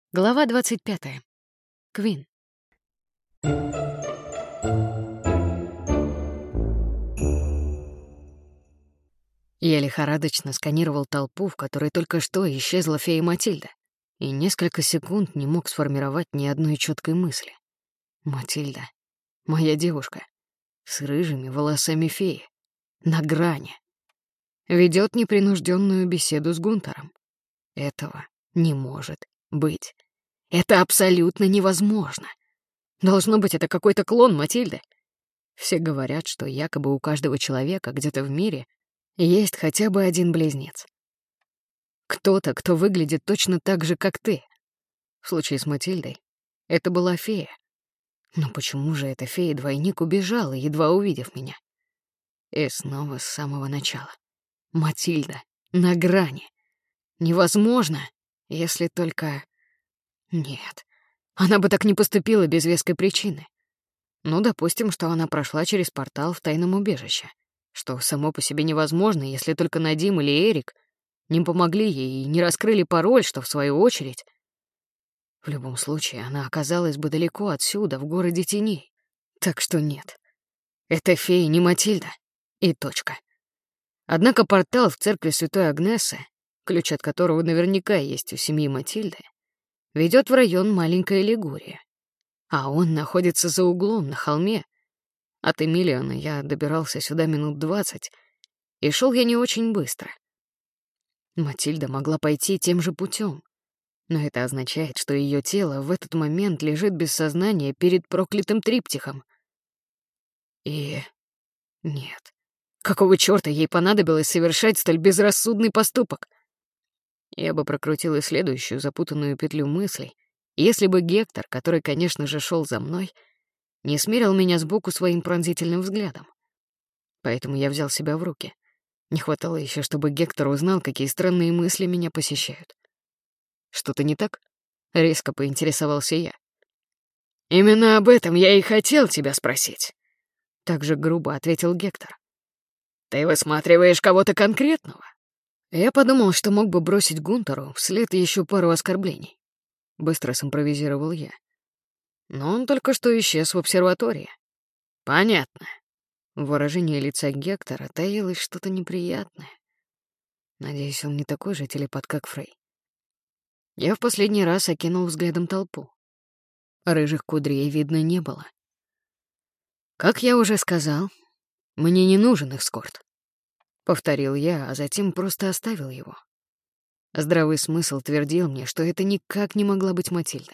Глава 25. Квин. Я лихорадочно сканировал толпу, в которой только что исчезла фея Матильда, и несколько секунд не мог сформировать ни одной четкой мысли. Матильда, моя девушка, с рыжими волосами феи, на грани, ведет непринужденную беседу с Гунтером. Этого не может быть. Это абсолютно невозможно. Должно быть, это какой-то клон Матильды. Все говорят, что якобы у каждого человека где-то в мире есть хотя бы один близнец. Кто-то, кто выглядит точно так же, как ты. В случае с Матильдой это была фея. Но почему же эта фея-двойник убежала, едва увидев меня? И снова с самого начала. Матильда на грани. Невозможно, если только... Нет, она бы так не поступила без веской причины. Ну, допустим, что она прошла через портал в тайном убежище, что само по себе невозможно, если только Надим или Эрик не помогли ей и не раскрыли пароль, что, в свою очередь... В любом случае, она оказалась бы далеко отсюда, в городе теней. Так что нет, эта фея не Матильда. И точка. Однако портал в церкви Святой Агнесы, ключ от которого наверняка есть у семьи Матильды, ведет в район Маленькая Лигурия. А он находится за углом на холме. От Эмилиона я добирался сюда минут 20, и шел я не очень быстро. Матильда могла пойти тем же путем, но это означает, что ее тело в этот момент лежит без сознания перед проклятым триптихом. И... нет. Какого чёрта ей понадобилось совершать столь безрассудный поступок? Я бы прокрутил и следующую запутанную петлю мыслей, если бы Гектор, который, конечно же, шел за мной, не смерил меня сбоку своим пронзительным взглядом. Поэтому я взял себя в руки. Не хватало еще, чтобы Гектор узнал, какие странные мысли меня посещают. «Что-то не так?» — резко поинтересовался я. «Именно об этом я и хотел тебя спросить», — так же грубо ответил Гектор. «Ты высматриваешь кого-то конкретного?» Я подумал, что мог бы бросить Гунтеру вслед еще пару оскорблений. Быстро симпровизировал я. Но он только что исчез в обсерватории. «Понятно». В выражении лица Гектора таилось что-то неприятное. Надеюсь, он не такой же телепат, как Фрей. Я в последний раз окинул взглядом толпу. Рыжих кудрей видно не было. Как я уже сказал, мне не нужен эскорт. Повторил я, а затем просто оставил его. Здравый смысл твердил мне, что это никак не могла быть Матильда.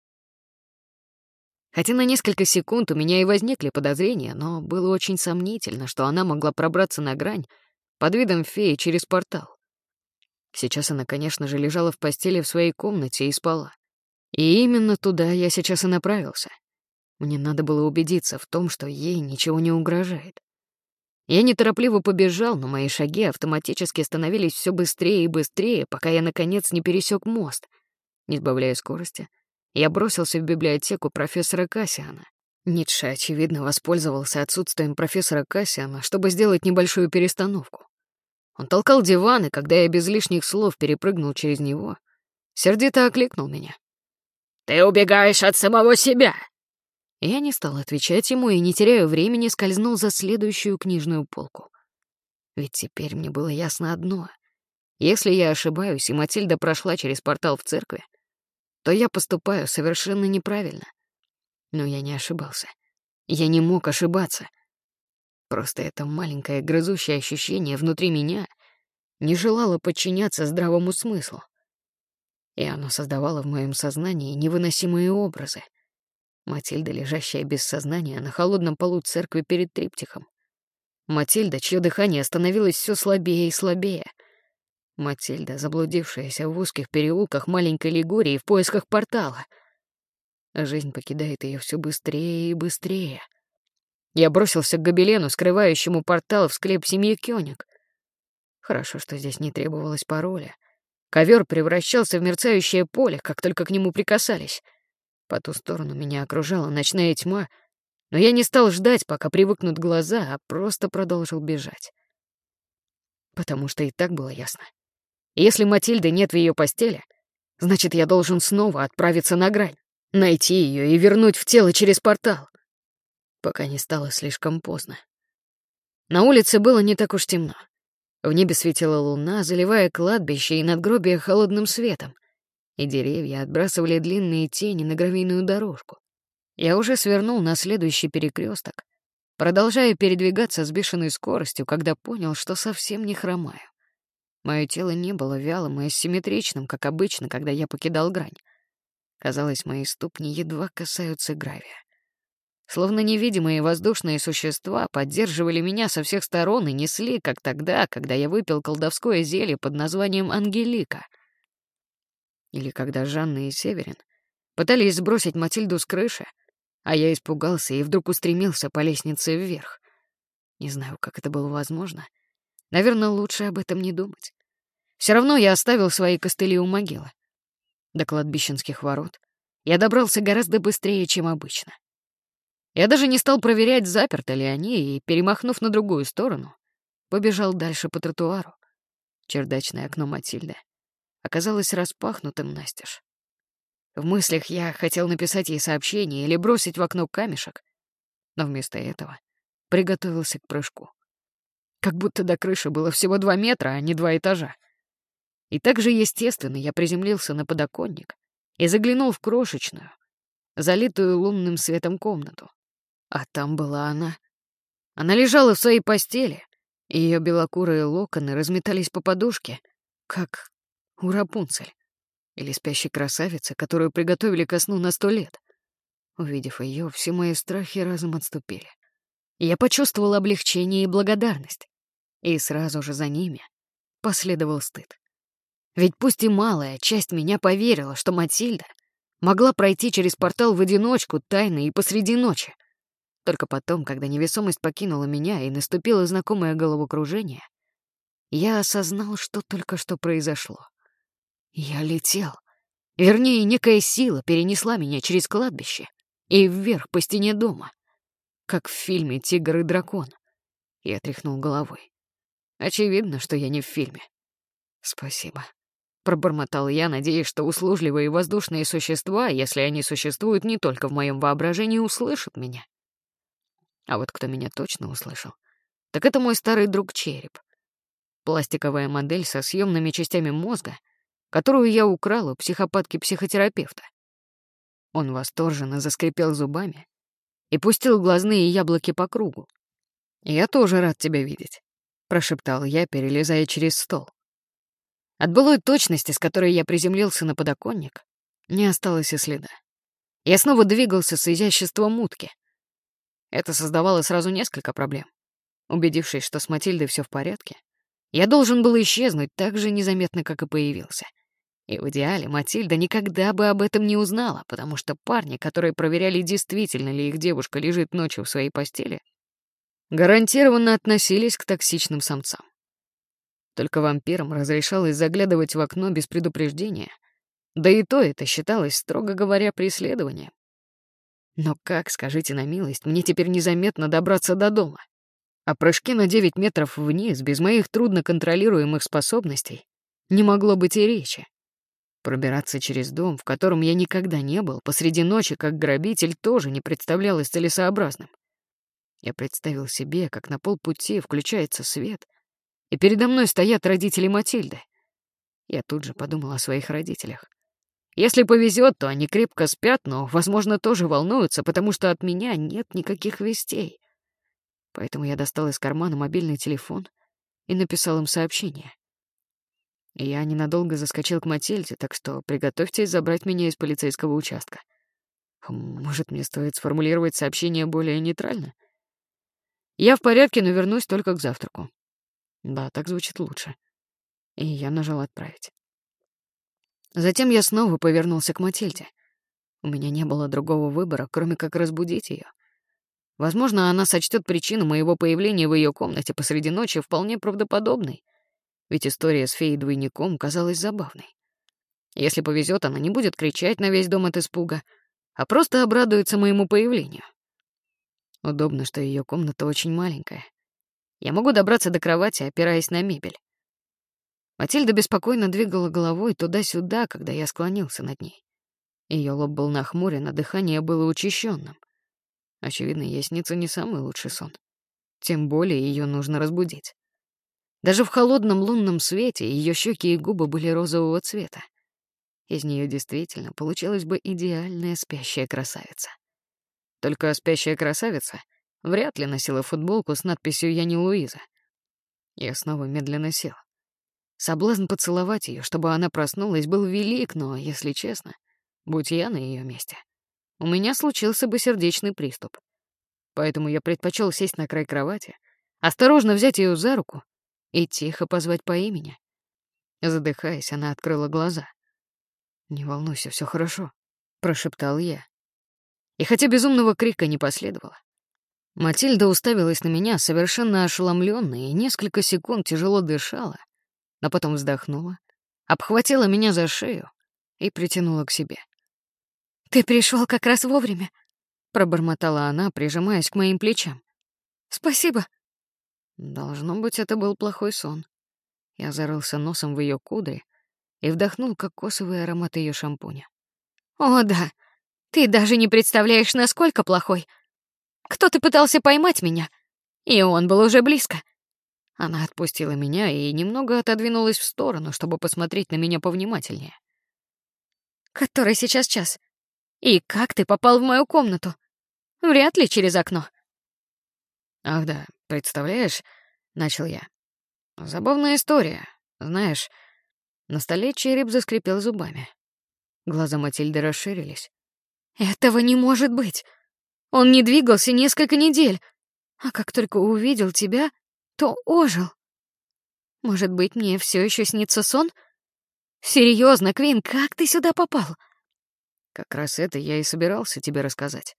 Хотя на несколько секунд у меня и возникли подозрения, но было очень сомнительно, что она могла пробраться на грань под видом феи через портал. Сейчас она, конечно же, лежала в постели в своей комнате и спала. И именно туда я сейчас и направился. Мне надо было убедиться в том, что ей ничего не угрожает. Я неторопливо побежал, но мои шаги автоматически становились все быстрее и быстрее, пока я, наконец, не пересек мост. Не сбавляя скорости, я бросился в библиотеку профессора Кассиана. Ницше, очевидно, воспользовался отсутствием профессора Кассиана, чтобы сделать небольшую перестановку. Он толкал диван, и когда я без лишних слов перепрыгнул через него, сердито окликнул меня. «Ты убегаешь от самого себя!» Я не стал отвечать ему и, не теряя времени, скользнул за следующую книжную полку. Ведь теперь мне было ясно одно. Если я ошибаюсь, и Матильда прошла через портал в церкви, то я поступаю совершенно неправильно. Но я не ошибался. Я не мог ошибаться. Просто это маленькое грызущее ощущение внутри меня не желало подчиняться здравому смыслу. И оно создавало в моем сознании невыносимые образы. Матильда, лежащая без сознания на холодном полу церкви перед триптихом. Матильда, чье дыхание становилось все слабее и слабее. Матильда, заблудившаяся в узких переулках маленькой Лигурии в поисках портала. Жизнь покидает ее все быстрее и быстрее. Я бросился к гобелену, скрывающему портал в склеп семьи Кёник. Хорошо, что здесь не требовалось пароля. Ковер превращался в мерцающее поле, как только к нему прикасались. По ту сторону меня окружала ночная тьма, но я не стал ждать, пока привыкнут глаза, а просто продолжил бежать. Потому что и так было ясно. Если Матильды нет в ее постели, Значит, я должен снова отправиться на грань, найти ее и вернуть в тело через портал, пока не стало слишком поздно. На улице было не так уж темно. В небе светила луна, заливая кладбище и надгробие холодным светом, и деревья отбрасывали длинные тени на гравийную дорожку. Я уже свернул на следующий перекресток, продолжая передвигаться с бешеной скоростью, когда понял, что совсем не хромаю. Мое тело не было вялым и асимметричным, как обычно, когда я покидал грань. Казалось, мои ступни едва касаются гравия. Словно невидимые воздушные существа поддерживали меня со всех сторон и несли, как тогда, когда я выпил колдовское зелье под названием Ангелика. Или когда Жанна и Северин пытались сбросить Матильду с крыши, а я испугался и вдруг устремился по лестнице вверх. Не знаю, как это было возможно. Наверное, лучше об этом не думать. Все равно я оставил свои костыли у могилы. До кладбищенских ворот я добрался гораздо быстрее, чем обычно. Я даже не стал проверять, заперты ли они, и, перемахнув на другую сторону, побежал дальше по тротуару. Чердачное окно Матильды оказалось распахнутым настежь. В мыслях я хотел написать ей сообщение или бросить в окно камешек, но вместо этого приготовился к прыжку. Как будто до крыши было всего 2 метра, а не 2 этажа. И так же естественно я приземлился на подоконник и заглянул в крошечную, залитую лунным светом комнату. А там была она. Она лежала в своей постели, и ее белокурые локоны разметались по подушке, как у Рапунцель или спящей красавицы, которую приготовили ко сну на 100 лет. Увидев ее, все мои страхи разом отступили. Я почувствовал облегчение и благодарность, и сразу же за ними последовал стыд. Ведь пусть и малая часть меня поверила, что Матильда могла пройти через портал в одиночку, тайно и посреди ночи. Только потом, когда невесомость покинула меня и наступило знакомое головокружение, я осознал, что только что произошло. Я летел. Вернее, некая сила перенесла меня через кладбище и вверх по стене дома, как в фильме «Тигр и дракон». Я тряхнул головой. Очевидно, что я не в фильме. «Спасибо», — пробормотал я, надеясь, что услужливые воздушные существа, если они существуют не только в моем воображении, услышат меня. А вот кто меня точно услышал, так это мой старый друг Череп. Пластиковая модель со съемными частями мозга, которую я украл у психопатки-психотерапевта. Он восторженно заскрипел зубами и пустил глазные яблоки по кругу. «Я тоже рад тебя видеть», — прошептал я, перелезая через стол. От былой точности, с которой я приземлился на подоконник, не осталось и следа. Я снова двигался с изяществом утки. Это создавало сразу несколько проблем. Убедившись, что с Матильдой все в порядке, я должен был исчезнуть так же незаметно, как и появился. И в идеале Матильда никогда бы об этом не узнала, потому что парни, которые проверяли, действительно ли их девушка лежит ночью в своей постели, гарантированно относились к токсичным самцам. Только вампирам разрешалось заглядывать в окно без предупреждения, да и то это считалось, строго говоря, преследованием. Но как, скажите на милость, мне теперь незаметно добраться до дома? О прыжке на 9 метров вниз без моих трудно контролируемых способностей не могло быть и речи. Пробираться через дом, в котором я никогда не был, посреди ночи как грабитель, тоже не представлялось целесообразным. Я представил себе, как на полпути включается свет, и передо мной стоят родители Матильды. Я тут же подумал о своих родителях. Если повезет, то они крепко спят, но, возможно, тоже волнуются, потому что от меня нет никаких вестей. Поэтому я достал из кармана мобильный телефон и написал им сообщение. Я ненадолго заскочил к Матильде, так что приготовьтесь забрать меня из полицейского участка. Может, мне стоит сформулировать сообщение более нейтрально? Я в порядке, но вернусь только к завтраку. Да, так звучит лучше. И я нажал «Отправить». Затем я снова повернулся к Матильде. У меня не было другого выбора, кроме как разбудить ее. Возможно, она сочтет причину моего появления в ее комнате посреди ночи вполне правдоподобной, ведь история с феей-двойником казалась забавной. Если повезет, она не будет кричать на весь дом от испуга, а просто обрадуется моему появлению. Удобно, что ее комната очень маленькая. Я могу добраться до кровати, опираясь на мебель. Матильда беспокойно двигала головой туда-сюда, когда я склонился над ней. Ее лоб был нахмурен, а дыхание было учащенным. Очевидно, ей снится не самый лучший сон. Тем более ее нужно разбудить. Даже в холодном лунном свете ее щеки и губы были розового цвета. Из нее действительно получилась бы идеальная спящая красавица. Только спящая красавица вряд ли носила футболку с надписью «Я не Луиза». Я снова медленно сел. Соблазн поцеловать ее, чтобы она проснулась, был велик, но, если честно, будь я на ее месте, у меня случился бы сердечный приступ. Поэтому я предпочел сесть на край кровати, осторожно взять ее за руку и тихо позвать по имени. Задыхаясь, она открыла глаза. «Не волнуйся, все хорошо», — прошептал я. И хотя безумного крика не последовало, Матильда уставилась на меня, совершенно ошеломлённая, и несколько секунд тяжело дышала, но потом вздохнула, обхватила меня за шею и притянула к себе. «Ты пришел как раз вовремя», — пробормотала она, прижимаясь к моим плечам. «Спасибо». Должно быть, это был плохой сон. Я зарылся носом в ее кудри и вдохнул кокосовый аромат ее шампуня. «О, да. Ты даже не представляешь, насколько плохой. Кто-то пытался поймать меня, и он был уже близко». Она отпустила меня и немного отодвинулась в сторону, чтобы посмотреть на меня повнимательнее. «Который сейчас час? И как ты попал в мою комнату? Вряд ли через окно». «Ах да, представляешь?» — начал я. «Забавная история. Знаешь, на столе череп заскрипел зубами. Глаза Матильды расширились. «Этого не может быть. Он не двигался несколько недель, а как только увидел тебя, то ожил. Может быть, мне все еще снится сон? Серьезно, Квин, как ты сюда попал?» Как раз это я и собирался тебе рассказать.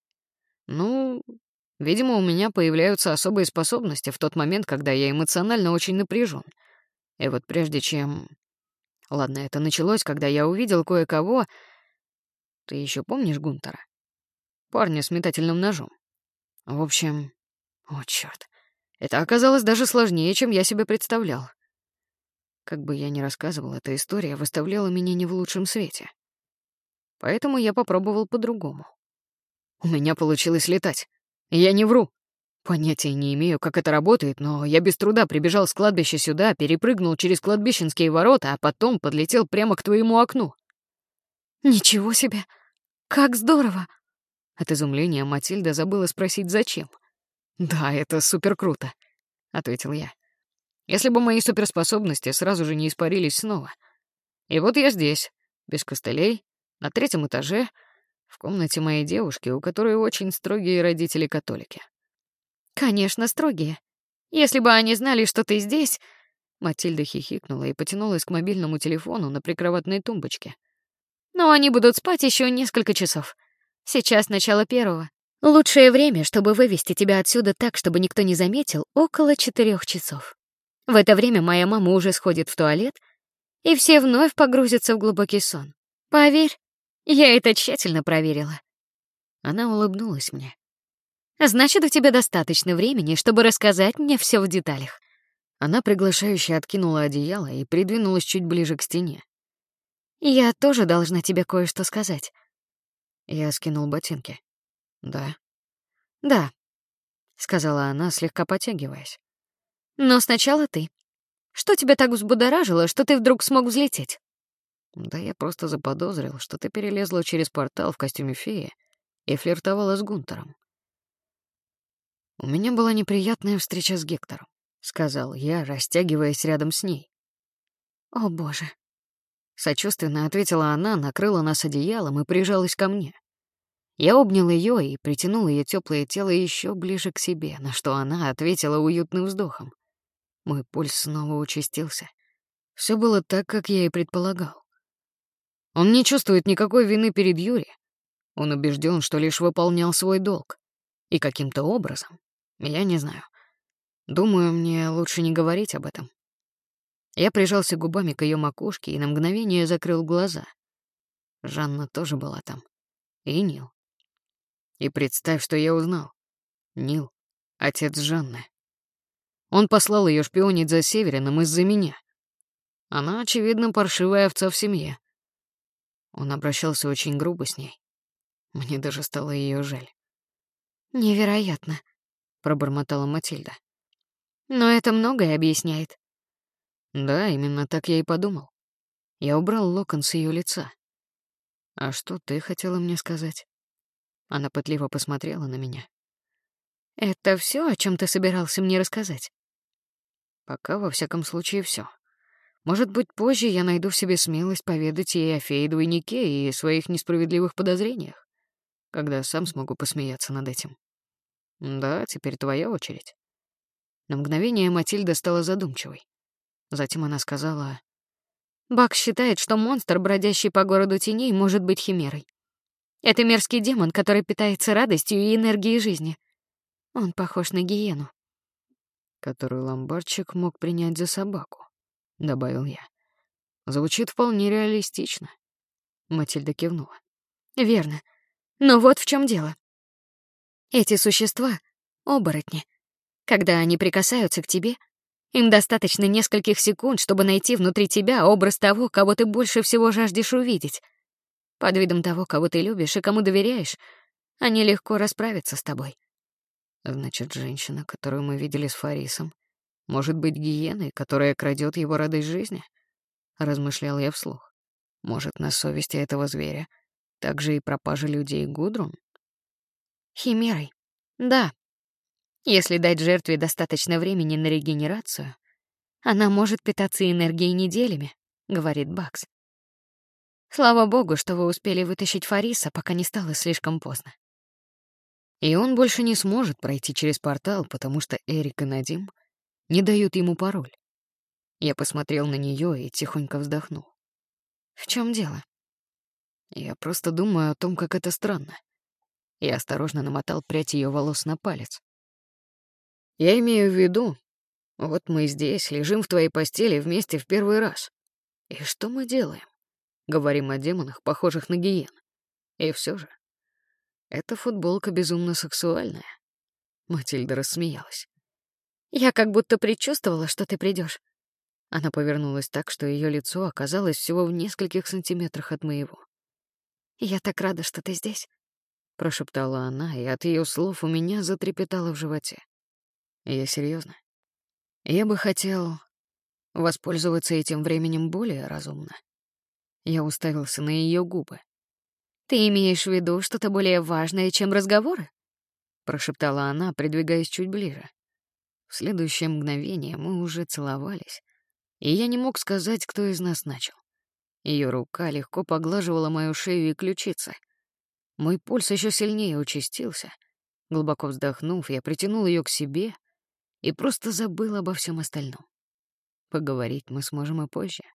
Ну, видимо, у меня появляются особые способности в тот момент, когда я эмоционально очень напряжен. И вот прежде чем... Ладно, это началось, когда я увидел кое-кого... Ты еще помнишь Гунтера? Парня с метательным ножом. В общем... О, чёрт. Это оказалось даже сложнее, чем я себе представлял. Как бы я ни рассказывал, эта история выставляла меня не в лучшем свете. Поэтому я попробовал по-другому. У меня получилось летать. Я не вру. Понятия не имею, как это работает, но я без труда прибежал с кладбища сюда, перепрыгнул через кладбищенские ворота, а потом подлетел прямо к твоему окну. «Ничего себе! Как здорово!» От изумления Матильда забыла спросить, зачем. «Да, это супер круто», — ответил я. «Если бы мои суперспособности сразу же не испарились снова. И вот я здесь, без костылей, на 3-м этаже, в комнате моей девушки, у которой очень строгие родители-католики». «Конечно, строгие. Если бы они знали, что ты здесь...» Матильда хихикнула и потянулась к мобильному телефону на прикроватной тумбочке. «Но они будут спать еще несколько часов. Сейчас начало 1. Лучшее время, чтобы вывести тебя отсюда так, чтобы никто не заметил, около 4 часов. В это время моя мама уже сходит в туалет, и все вновь погрузятся в глубокий сон. Поверь, я это тщательно проверила». Она улыбнулась мне. «Значит, у тебя достаточно времени, чтобы рассказать мне все в деталях». Она приглашающе откинула одеяло и придвинулась чуть ближе к стене. «Я тоже должна тебе кое-что сказать». Я скинул ботинки. «Да». «Да», — сказала она, слегка потягиваясь. «но сначала ты. Что тебя так взбудоражило, что ты вдруг смог взлететь?» «Да я просто заподозрил, что ты перелезла через портал в костюме феи и флиртовала с Гунтером». «У меня была неприятная встреча с Гектором», — сказал я, растягиваясь рядом с ней. «О, боже». Сочувственно ответила она, накрыла нас одеялом и прижалась ко мне. Я обнял ее и притянул ее теплое тело еще ближе к себе, на что она ответила уютным вздохом. Мой пульс снова участился. Все было так, как я и предполагал. Он не чувствует никакой вины перед Юри. Он убежден, что лишь выполнял свой долг. И каким-то образом, я не знаю. Думаю, мне лучше не говорить об этом. Я прижался губами к ее макушке и на мгновение закрыл глаза. Жанна тоже была там. И Нил. И представь, что я узнал. Нил — отец Жанны. Он послал ее шпионить за Северином из-за меня. Она, очевидно, паршивая овца в семье. Он обращался очень грубо с ней. Мне даже стало ее жаль. «Невероятно», — пробормотала Матильда. «Но это многое объясняет». Да, именно так я и подумал. Я убрал локон с ее лица. «А что ты хотела мне сказать?» Она пытливо посмотрела на меня. «Это все, о чем ты собирался мне рассказать?» Пока, во всяком случае, все. Может быть, позже я найду в себе смелость поведать ей о фее-двойнике и своих несправедливых подозрениях, когда сам смогу посмеяться над этим. Да, теперь твоя очередь. На мгновение Матильда стала задумчивой. Затем она сказала: Бак считает, что монстр, бродящий по городу теней, может быть химерой. Это мерзкий демон, который питается радостью и энергией жизни. Он похож на гиену. «Которую ломбардчик мог принять за собаку», — добавил я. «Звучит вполне реалистично». Матильда кивнула. Верно. Но вот в чем дело. Эти существа — оборотни. Когда они прикасаются к тебе, им достаточно нескольких секунд, чтобы найти внутри тебя образ того, кого ты больше всего жаждешь увидеть. Под видом того, кого ты любишь и кому доверяешь, они легко расправятся с тобой. Значит, женщина, которую мы видели с Фарисом, может быть гиеной, которая крадет его радость жизни? Размышлял я вслух. Может, на совести этого зверя также и пропажа людей Гудрун? Химерой. Да. Если дать жертве достаточно времени на регенерацию, она может питаться энергией неделями, говорит Бакс. Слава богу, что вы успели вытащить Фариса, пока не стало слишком поздно. И он больше не сможет пройти через портал, потому что Эрик и Надим не дают ему пароль. Я посмотрел на нее и тихонько вздохнул. В чем дело? Я просто думаю о том, как это странно. Я осторожно намотал прядь ее волос на палец. Я имею в виду, вот мы здесь, лежим в твоей постели вместе в первый раз. И что мы делаем? Говорим о демонах, похожих на гиен. И все же, эта футболка безумно сексуальная. Матильда рассмеялась. Я как будто предчувствовала, что ты придешь. Она повернулась так, что ее лицо оказалось всего в нескольких сантиметрах от моего. Я так рада, что ты здесь, прошептала она, и от ее слов у меня затрепетало в животе. Я серьезно. Я бы хотел воспользоваться этим временем более разумно. Я уставился на ее губы. Ты имеешь в виду что-то более важное, чем разговоры? Прошептала она, придвигаясь чуть ближе. В следующее мгновение мы уже целовались, и я не мог сказать, кто из нас начал. Ее рука легко поглаживала мою шею и ключицы. Мой пульс еще сильнее участился. Глубоко вздохнув, я притянул ее к себе и просто забыл обо всем остальном. Поговорить мы сможем и позже.